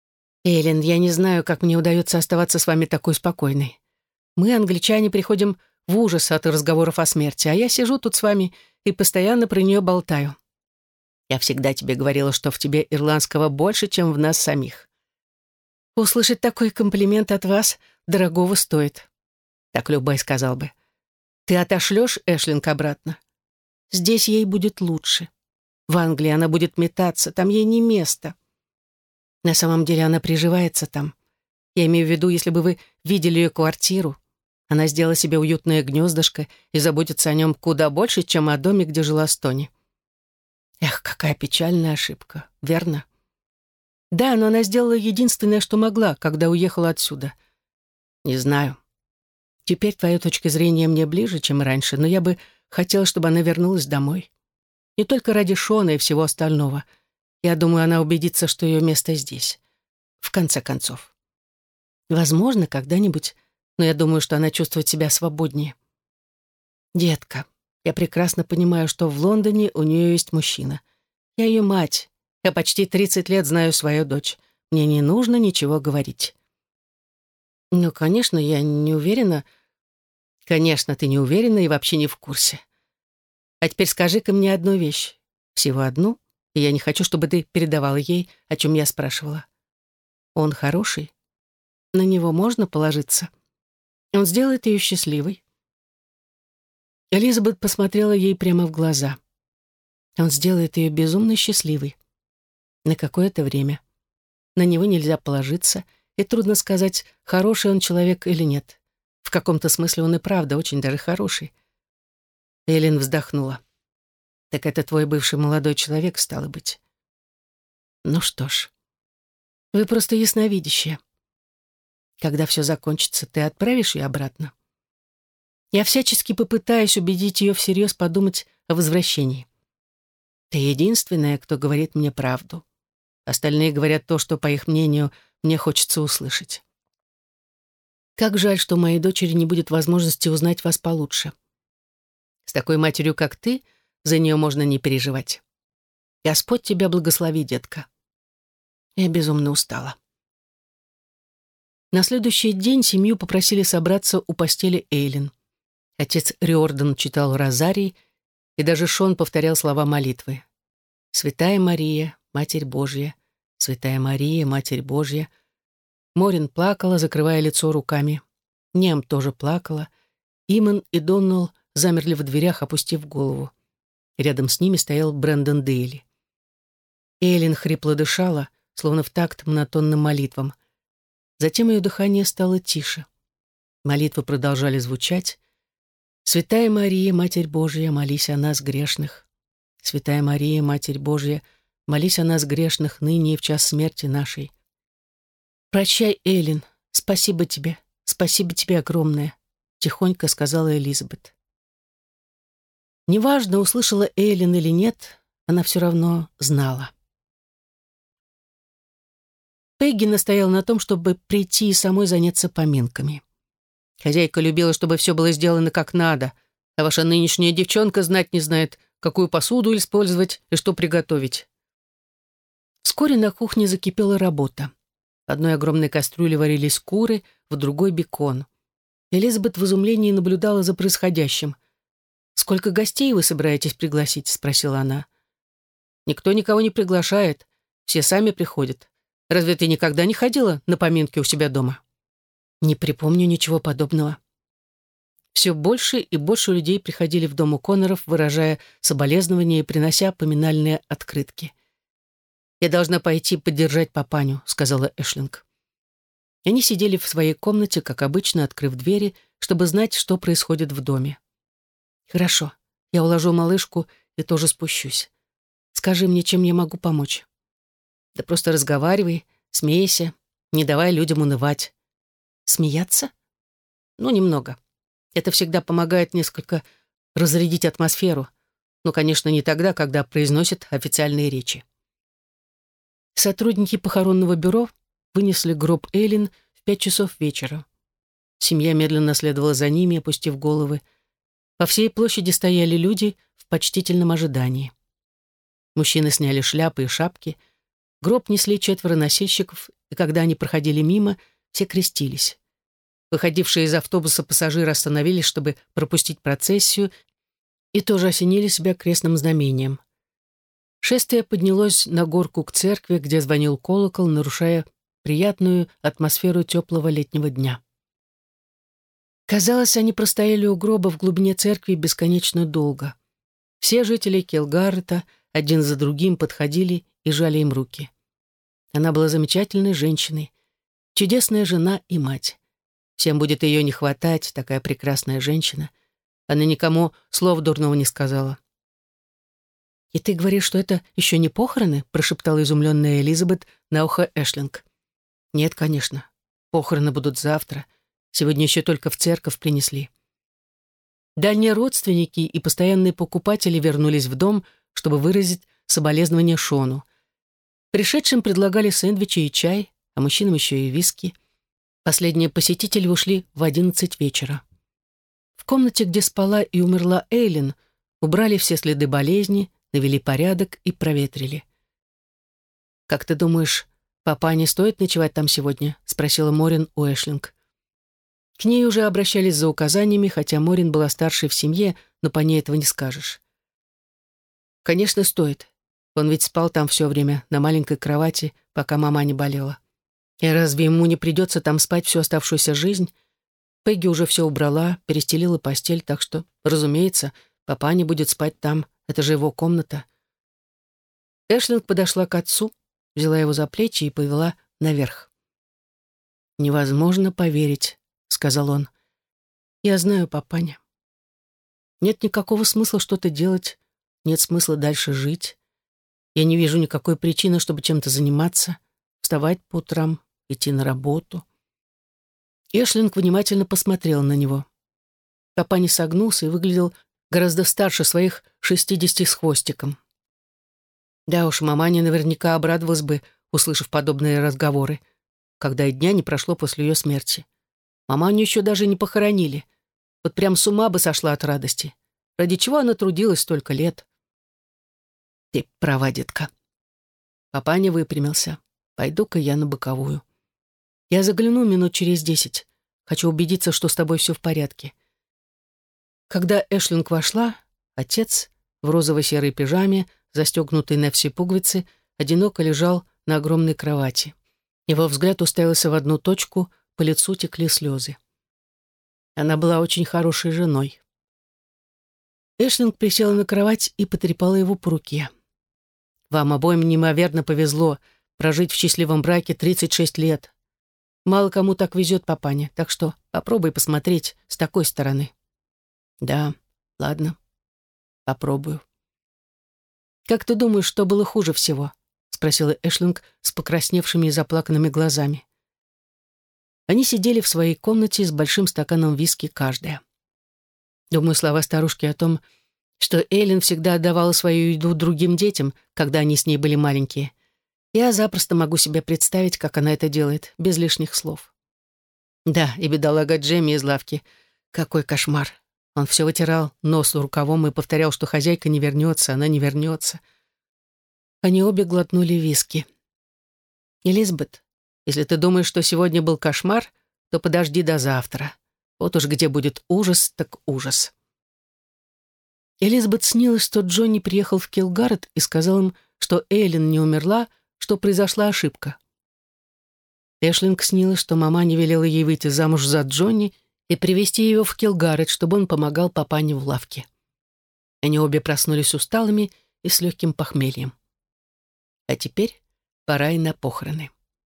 Эйлин, я не знаю, как мне удается оставаться с вами такой спокойной. Мы, англичане, приходим в ужас от разговоров о смерти, а я сижу тут с вами и постоянно про нее болтаю. Я всегда тебе говорила, что в тебе ирландского больше, чем в нас самих. Услышать такой комплимент от вас дорогого стоит. Так любой сказал бы. Ты отошлешь Эшлинг обратно? Здесь ей будет лучше. В Англии она будет метаться, там ей не место. На самом деле она приживается там. Я имею в виду, если бы вы видели ее квартиру. Она сделала себе уютное гнездышко и заботится о нем куда больше, чем о доме, где жила Стони. Эх, какая печальная ошибка, верно? Да, но она сделала единственное, что могла, когда уехала отсюда. Не знаю. Теперь твоя точка зрения мне ближе, чем раньше, но я бы хотела, чтобы она вернулась домой. Не только ради Шона и всего остального. Я думаю, она убедится, что ее место здесь. В конце концов. Возможно, когда-нибудь, но я думаю, что она чувствует себя свободнее. Детка, я прекрасно понимаю, что в Лондоне у нее есть мужчина. Я ее мать. Я почти 30 лет знаю свою дочь. Мне не нужно ничего говорить. Ну, конечно, я не уверена. Конечно, ты не уверена и вообще не в курсе. А теперь скажи-ка мне одну вещь. Всего одну, и я не хочу, чтобы ты передавала ей, о чем я спрашивала. Он хороший? На него можно положиться? Он сделает ее счастливой. Элизабет посмотрела ей прямо в глаза. Он сделает ее безумно счастливой. На какое-то время. На него нельзя положиться, и трудно сказать, хороший он человек или нет. В каком-то смысле он и правда очень даже хороший. Эллен вздохнула. «Так это твой бывший молодой человек, стало быть?» «Ну что ж, вы просто ясновидящие. Когда все закончится, ты отправишь ее обратно?» Я всячески попытаюсь убедить ее всерьез подумать о возвращении. Ты единственная, кто говорит мне правду. Остальные говорят то, что, по их мнению, мне хочется услышать. Как жаль, что у моей дочери не будет возможности узнать вас получше. С такой матерью, как ты, за нее можно не переживать. Господь тебя благослови, детка. Я безумно устала. На следующий день семью попросили собраться у постели Эйлин. Отец Риордан читал розарий, и даже Шон повторял слова молитвы. «Святая Мария, Матерь Божья, Святая Мария, Матерь Божья». Морин плакала, закрывая лицо руками. Нем тоже плакала. Иман и Доннелл замерли в дверях, опустив голову. Рядом с ними стоял Брэндон Дейли. Эйлин хрипло дышала, словно в такт монотонным молитвам. Затем ее дыхание стало тише. Молитвы продолжали звучать. «Святая Мария, Матерь Божья, молись о нас, грешных. Святая Мария, Матерь Божья, молись о нас, грешных, ныне и в час смерти нашей. Прощай, Эйлин, спасибо тебе огромное», — тихонько сказала Элизабет. Неважно, услышала Эйлин или нет, она все равно знала. Пегги настояла на том, чтобы прийти и самой заняться поминками. Хозяйка любила, чтобы все было сделано как надо, а ваша нынешняя девчонка знать не знает, какую посуду использовать и что приготовить. Вскоре на кухне закипела работа. В одной огромной кастрюле варились куры, в другой — бекон. Элизабет в изумлении наблюдала за происходящим. «Сколько гостей вы собираетесь пригласить?» — спросила она. «Никто никого не приглашает. Все сами приходят. Разве ты никогда не ходила на поминки у себя дома?» «Не припомню ничего подобного». Все больше и больше людей приходили в дом О'Конноров, выражая соболезнования и принося поминальные открытки. «Я должна пойти поддержать папаню», — сказала Эшлинг. Они сидели в своей комнате, как обычно, открыв двери, чтобы знать, что происходит в доме. «Хорошо, я уложу малышку и тоже спущусь. Скажи мне, чем я могу помочь?» «Да просто разговаривай, смейся, не давай людям унывать». «Смеяться?» «Ну, немного. Это всегда помогает несколько разрядить атмосферу. Но, конечно, не тогда, когда произносят официальные речи». Сотрудники похоронного бюро вынесли гроб Эйлин в 5 часов вечера. Семья медленно следовала за ними, опустив головы. По всей площади стояли люди в почтительном ожидании. Мужчины сняли шляпы и шапки. Гроб несли 4 носильщиков, и когда они проходили мимо, все крестились. Выходившие из автобуса пассажиры остановились, чтобы пропустить процессию, и тоже осенили себя крестным знамением. Шествие поднялось на горку к церкви, где звонил колокол, нарушая приятную атмосферу теплого летнего дня. Казалось, они простояли у гроба в глубине церкви бесконечно долго. Все жители Килгаррета один за другим подходили и жали им руки. Она была замечательной женщиной, чудесная жена и мать. Всем будет ее не хватать, такая прекрасная женщина. Она никому слов дурного не сказала. «И ты говоришь, что это еще не похороны?» прошептала изумленная Элизабет на ухо Эшлинг. «Нет, конечно. Похороны будут завтра. Сегодня еще только в церковь принесли». Дальние родственники и постоянные покупатели вернулись в дом, чтобы выразить соболезнования Шону. Пришедшим предлагали сэндвичи и чай, а мужчинам еще и виски. Последние посетители ушли в 11 вечера. В комнате, где спала и умерла Эйлин, убрали все следы болезни, навели порядок и проветрили. «Как ты думаешь, папа не стоит ночевать там сегодня?» — спросила Морин у Эшлинг. К ней уже обращались за указаниями, хотя Морин была старшей в семье, но по ней этого не скажешь. «Конечно, стоит. Он ведь спал там все время, на маленькой кровати, пока мама не болела. И разве ему не придется там спать всю оставшуюся жизнь? Пегги уже все убрала, перестелила постель, так что, разумеется, папа не будет спать там, это же его комната». Эшлинг подошла к отцу, взяла его за плечи и повела наверх. «Невозможно поверить», — сказал он. «Я знаю, папаня. Нет никакого смысла что-то делать, нет смысла дальше жить. Я не вижу никакой причины, чтобы чем-то заниматься, вставать по утрам, идти на работу». Эшлинг внимательно посмотрел на него. Папаня согнулся и выглядел гораздо старше своих 60 с хвостиком. Да уж, маманя наверняка обрадовалась бы, услышав подобные разговоры, когда и дня не прошло после ее смерти. Маманю еще даже не похоронили. Вот прям с ума бы сошла от радости. Ради чего она трудилась столько лет? Ты права, детка. Папаня выпрямился. Пойду-ка я на боковую. Я загляну минут через 10. Хочу убедиться, что с тобой все в порядке. Когда Эшлинг вошла, отец в розово-серой пижаме, застегнутый на все пуговицы, одиноко лежал на огромной кровати. Его взгляд уставился в одну точку, по лицу текли слезы. Она была очень хорошей женой. Эшлинг присела на кровать и потрепала его по руке. «Вам обоим неимоверно повезло прожить в счастливом браке 36 лет. Мало кому так везет, папаня, так что попробуй посмотреть с такой стороны». «Да, ладно, попробую». «Как ты думаешь, что было хуже всего?» — спросила Эшлинг с покрасневшими и заплаканными глазами. Они сидели в своей комнате с большим стаканом виски каждая. Думаю, слова старушки о том, что Эйлин всегда отдавала свою еду другим детям, когда они с ней были маленькие. Я запросто могу себе представить, как она это делает, без лишних слов. Да, и бедолага Джемми из лавки. Какой кошмар. Он все вытирал нос рукавом и повторял, что хозяйка не вернется, она не вернется. Они обе глотнули виски. «Элизабет, если ты думаешь, что сегодня был кошмар, то подожди до завтра. Вот уж где будет ужас, так ужас». Элизабет снилось, что Джонни приехал в Килгаррет и сказал им, что Эйлин не умерла, что произошла ошибка. Эшлинг снилось, что мама не велела ей выйти замуж за Джонни и привезти ее в Килгаррет, чтобы он помогал папане в лавке. Они обе проснулись усталыми и с легким похмельем. А теперь пора и на похороны.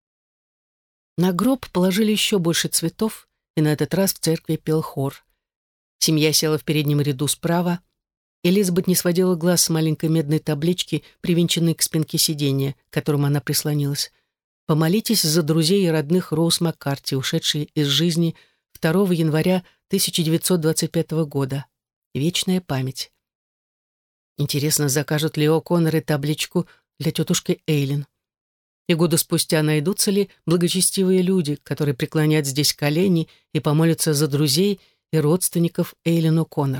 На гроб положили еще больше цветов, и на этот раз в церкви пел хор. Семья села в переднем ряду справа. Элизабет не сводила глаз с маленькой медной таблички, привинченной к спинке сиденья, к которому она прислонилась. «Помолитесь за друзей и родных Роуз Маккарти, ушедшей из жизни 2 января 1925 года. Вечная память». Интересно, закажут ли О'Конноры табличку для тетушки Эйлин? И годы спустя найдутся ли благочестивые люди, которые преклонят здесь колени и помолятся за друзей и родственников Эйлин О'Коннор?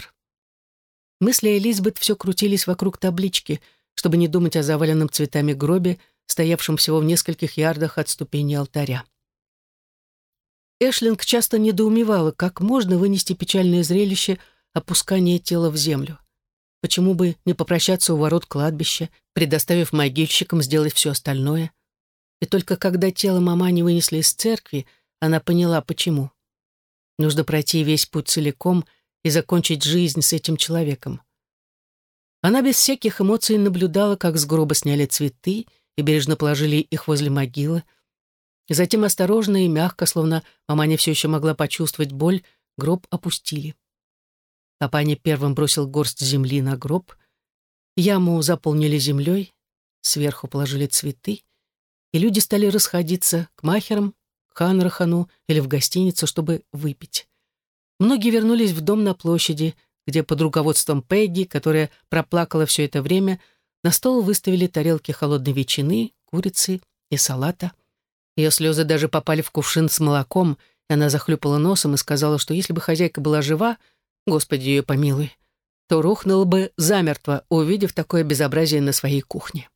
Мысли Элизабет все крутились вокруг таблички, чтобы не думать о заваленном цветами гробе, стоявшем всего в нескольких ярдах от ступени алтаря. Эшлинг часто недоумевала, как можно вынести печальное зрелище опускания тела в землю. Почему бы не попрощаться у ворот кладбища, предоставив могильщикам сделать все остальное? И только когда тело мамани вынесли из церкви, она поняла, почему. Нужно пройти весь путь целиком и закончить жизнь с этим человеком. Она без всяких эмоций наблюдала, как с гроба сняли цветы и бережно положили их возле могилы. И затем осторожно и мягко, словно маманя все еще могла почувствовать боль, гроб опустили. Папаня первым бросил горсть земли на гроб, яму заполнили землей, сверху положили цветы, и люди стали расходиться к махерам, к Ханрахану или в гостиницу, чтобы выпить. Многие вернулись в дом на площади, где под руководством Пегги, которая проплакала все это время, на стол выставили тарелки холодной ветчины, курицы и салата. Ее слезы даже попали в кувшин с молоком, и она захлюпала носом и сказала, что если бы хозяйка была жива, Господи ее помилуй, то рухнула бы замертво, увидев такое безобразие на своей кухне.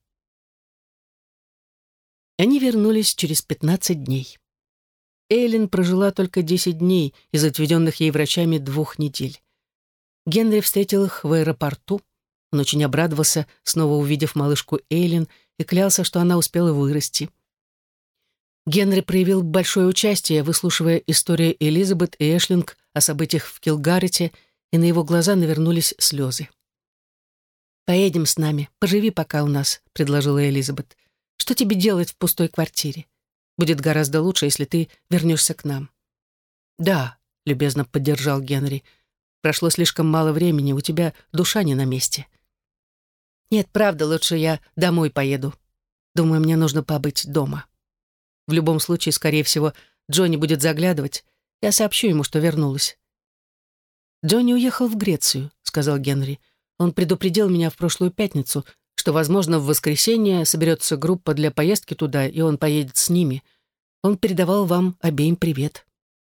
Они вернулись через 15 дней. Эйлин прожила только 10 дней из отведенных ей врачами 2 недель. Генри встретил их в аэропорту. Он очень обрадовался, снова увидев малышку Эйлин, и клялся, что она успела вырасти. Генри проявил большое участие, выслушивая истории Элизабет и Эшлинг о событиях в Килгарете, и на его глаза навернулись слезы. «Поедем с нами, поживи пока у нас», — предложила Элизабет. «Что тебе делать в пустой квартире? Будет гораздо лучше, если ты вернешься к нам». «Да», — любезно поддержал Генри. «Прошло слишком мало времени, у тебя душа не на месте». «Нет, правда, лучше я домой поеду. Думаю, мне нужно побыть дома. В любом случае, скорее всего, Джонни будет заглядывать. Я сообщу ему, что вернулась». «Джонни уехал в Грецию», — сказал Генри. «Он предупредил меня в прошлую пятницу, что, возможно, в воскресенье соберется группа для поездки туда, и он поедет с ними. Он передавал вам обеим привет».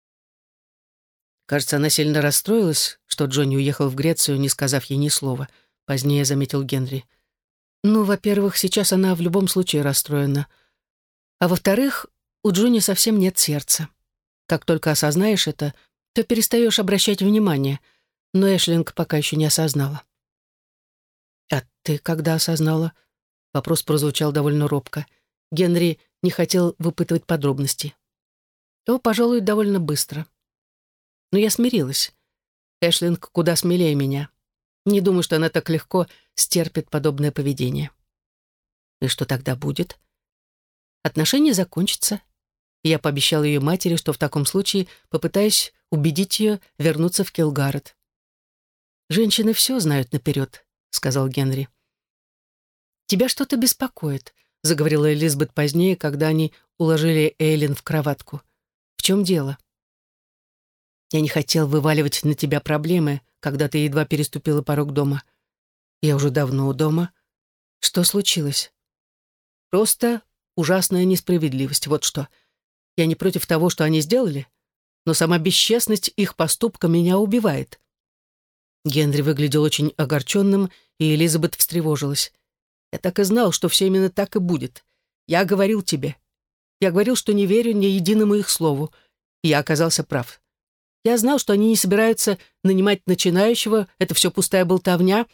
Кажется, она сильно расстроилась, что Джонни уехал в Грецию, не сказав ей ни слова. Позднее заметил Генри. «Ну, во-первых, сейчас она в любом случае расстроена. А во-вторых, у Джонни совсем нет сердца. Как только осознаешь это, то перестаешь обращать внимание, но Эшлинг пока еще не осознала». «А ты когда осознала?» Вопрос прозвучал довольно робко. Генри не хотел выпытывать подробности. «То, пожалуй, довольно быстро. Но я смирилась. Эшлинг куда смелее меня. Не думаю, что она так легко стерпит подобное поведение». «И что тогда будет?» «Отношения закончатся. Я пообещал ее матери, что в таком случае попытаюсь убедить ее вернуться в Килгарет». «Женщины все знают наперед», — сказал Генри. «Тебя что-то беспокоит», — заговорила Элизабет позднее, когда они уложили Эйлин в кроватку. «В чем дело?» «Я не хотел вываливать на тебя проблемы, когда ты едва переступила порог дома. Я уже давно у дома. Что случилось?» «Просто ужасная несправедливость, вот что. Я не против того, что они сделали, но сама бесчестность их поступка меня убивает». Генри выглядел очень огорченным, и Элизабет встревожилась. «Я так и знал, что все именно так и будет. Я говорил тебе. Я говорил, что не верю ни единому их слову. И я оказался прав. Я знал, что они не собираются нанимать начинающего, это все пустая болтовня».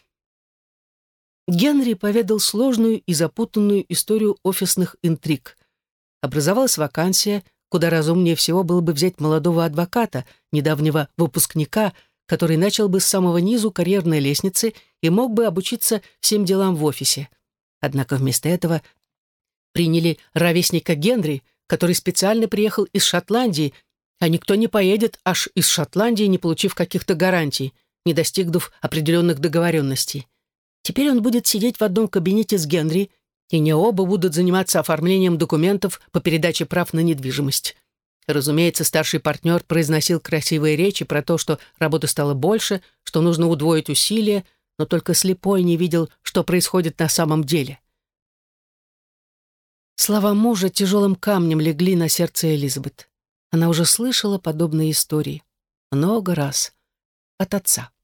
Генри поведал сложную и запутанную историю офисных интриг. Образовалась вакансия, куда разумнее всего было бы взять молодого адвоката, недавнего выпускника, который начал бы с самого низу карьерной лестницы и мог бы обучиться всем делам в офисе. Однако вместо этого приняли ровесника Генри, который специально приехал из Шотландии, а никто не поедет аж из Шотландии, не получив каких-то гарантий, не достигнув определенных договоренностей. Теперь он будет сидеть в одном кабинете с Генри, и не оба будут заниматься оформлением документов по передаче прав на недвижимость. Разумеется, старший партнер произносил красивые речи про то, что работы стало больше, что нужно удвоить усилия, но только слепой не видел, что происходит на самом деле. Слова мужа тяжелым камнем легли на сердце Элизабет. Она уже слышала подобные истории. Много раз. От отца.